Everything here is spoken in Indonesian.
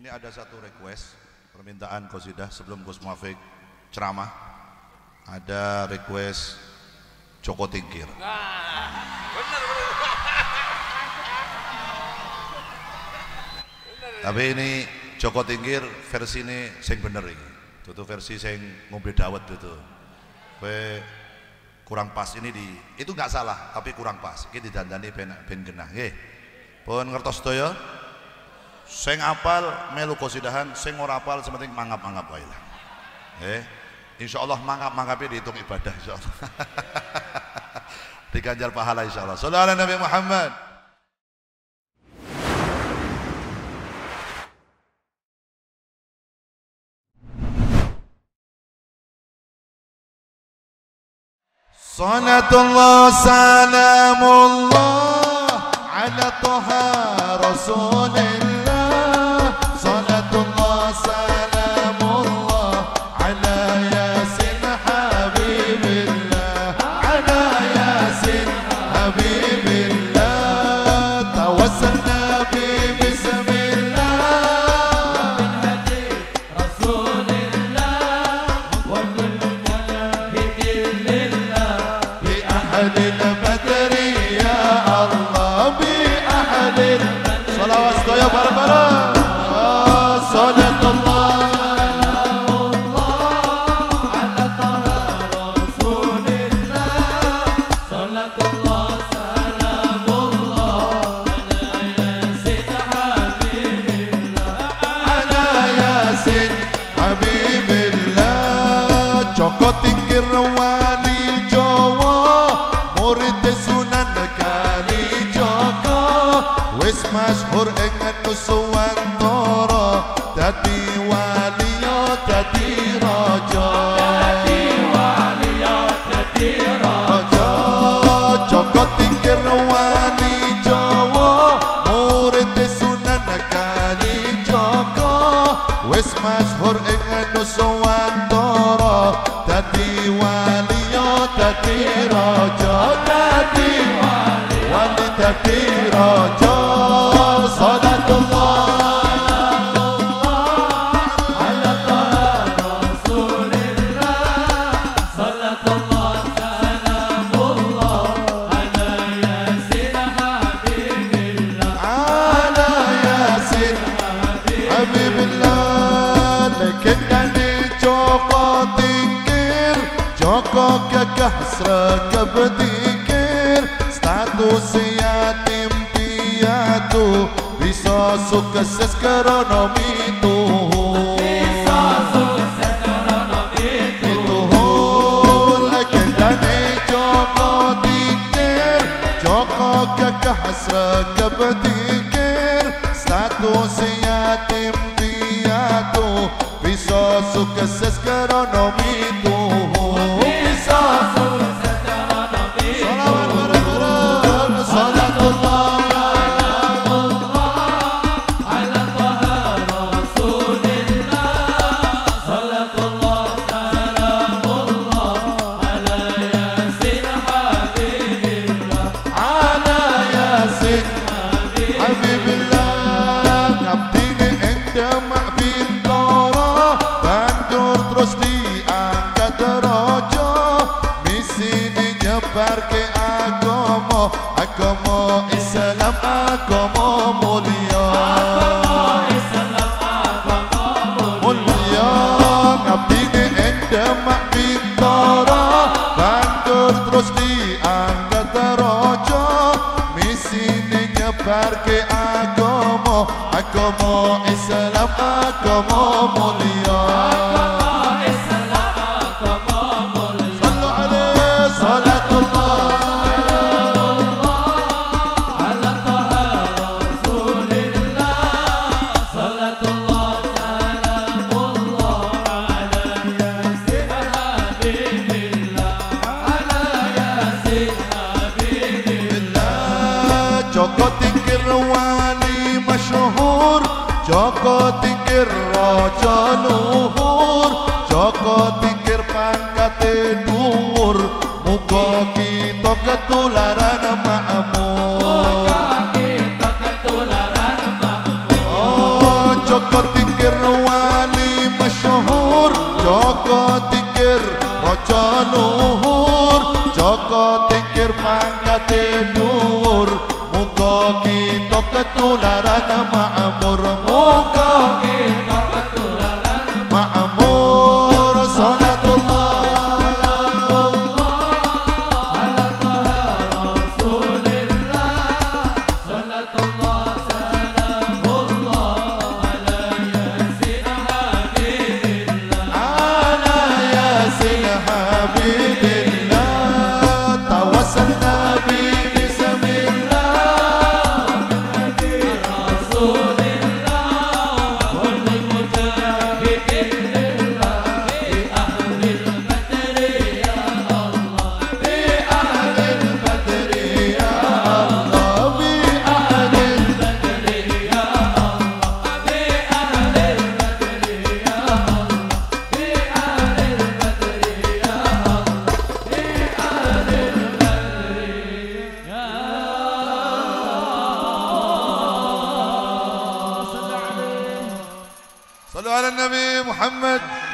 Ini ada satu request permintaan qasidah sebelum Gus Muafik ceramah. Ada request Joko Tingkir. Bener. Tapi ini Joko Tingkir versi ini sing bener ini. Itu versi sing ngombe dawet itu. Kowe kurang pas ini itu nggak salah tapi kurang pas. Iki didandani ben genah nggih. Pun ngertos sedaya? Sing apal melu qasidahan, sing ora apal sementing mangap-mangap wae lah. Insyaallah mangap-mangapnya dihitung ibadah insyaallah. Diganjar pahala insyaallah. Shallallahu alaihi Nabi Muhammad. Salatullah salamullah ala Taha Rasulillah. Salatullah salamullah ala Yasin Habibillah. Ala Yasin Habibillah. Tawassalna bi bismillah min hadi Rasulillah wa kulluna bi idznillah bi ahadil badri ya Allah bi ahadil salawat sedaya bareng-bareng. Salatullah ala Taha Rasulillah. Salatullah salamullah ala Yasin Habibillah. Joko Tingkir wali Jawa, murid Sunan Kalijaga, wis masyhur ing Nuswantara, dadi wali yo dadi raja. Dadi wali yo dadi raja. Joko Tingkir wali Jawa, murid Sunan Kalijaga, wis masyhur ing Nuswantara, dadi wali yo dadi raja. Dadi wali dadi raja. Salatullah ala Taha Rasulillah. Salatullah salamullah ala Yasin Habibillah. Ala Yasin Habibillah. Legendane Joko Tingkir, Joko gagah sregep dikir, status yatim piatu, bisa sukses krana mituhu. Bisa sukses krana mituhu. Legendane Joko Tingkir, Joko gagah sregep dikir, status yatim piatu, bisa sukses krana mituhu. Bisa sukses krana mituhu. Shalawat bareng-bareng. Salatullah ala Taha Rasulillah. Salatullah salamullah ala Yasin Habibillah. Ala Yasin Habibillah. Ngabdine ing Demak Bintara, banjur terus diangkat raja, misine nyebarke agama Islam, agama mulia. Mulia. Ngabdine ing Demak Bintara, banjur terus diangkat raja, misine nyebarke agama Islam, agama mulia. Sallu alaihi. Salatullah ala Taha Rasulillah. Salatullah salamullah ala Yasin Habibillah. Ala Yasin Habibillah. Joko Tingkir wali masyhur, Joko Tingkir raja luhur, Joko Tingkir pangkate dhuwur, muga kita ketularan makmur. Muga kita ketularan makmur. Oh Joko Joko Tingkir Raja Luhur, Joko Tingkir pangkate dhuwur, muga kita ketularan makmur, muga kita ketularan makmur. Salatullah ala taha Rasulillah, salatullah salamullah ala yasin habibillah, ala yasin habibillah. Tawassalna bi bismillah min hadi Rasulillah, kullu mujahidin lillah bi ahlil badri ya Allah, bi ahlil badri ya Allah, bi ahlil badri ya Allah, bi ahlil badri ya Allah, bi ahlil badri ya Allah, bi ahlil badri ya Allah. Sallu ala Nabi Muhammad.